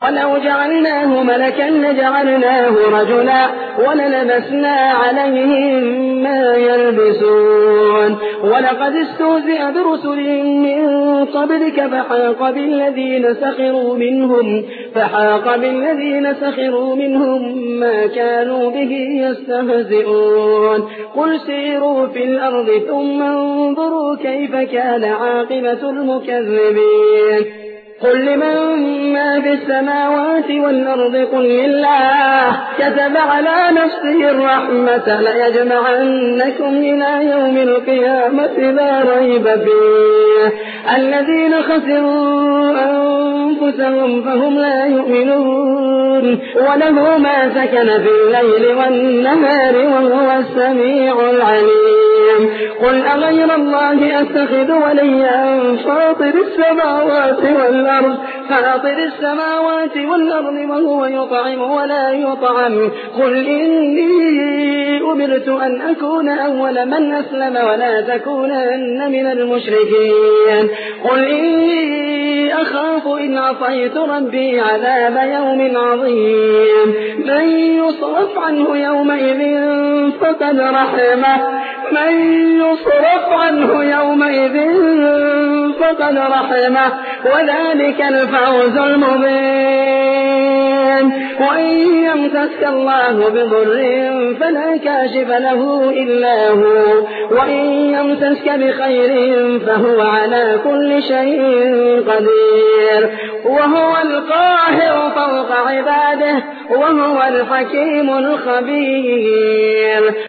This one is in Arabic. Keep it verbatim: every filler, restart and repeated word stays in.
ولو جعلناه ملكا لجعلناه رجلا وللبسنا عليهم ما يلبسون ولقد استهزئ برسل من قبلك فحاق بالذين سخروا منهم فحاق بالذين سخروا منهم ما كانوا به يستهزئون قل سيروا في الأرض ثم انظروا كيف كان عاقبة المكذبين قل لمن ما في السماوات والأرض قل لله كتب على نفسه الرحمة ليجمعنكم إلى يوم القيامة لا ريب فيه الذين خسروا أنفسهم فهم لا يؤمنون وله ما سكن في الليل والنهار وهو السميع العليم قل أغير الله أتخذ وليا فاطر السماوات والأرض فاطر السماوات والأرض وهو يطعم ولا يطعم قل إني أمرت أن أكون أول من أسلم ولا تكونن من المشركين قل إني أخاف إن عصيت ربي عذاب يوم عظيم من يصرف عنه يومئذ فقد رحمه من يصرف عنه يومئذ فقد رحمه وذلك الفوز المبين وإن يمسسك الله بضر فلا كاشف له إلا هو وإن يمسسك بخير فهو على كل شيء قدير وهو القاهر فوق عباده وهو الحكيم الخبير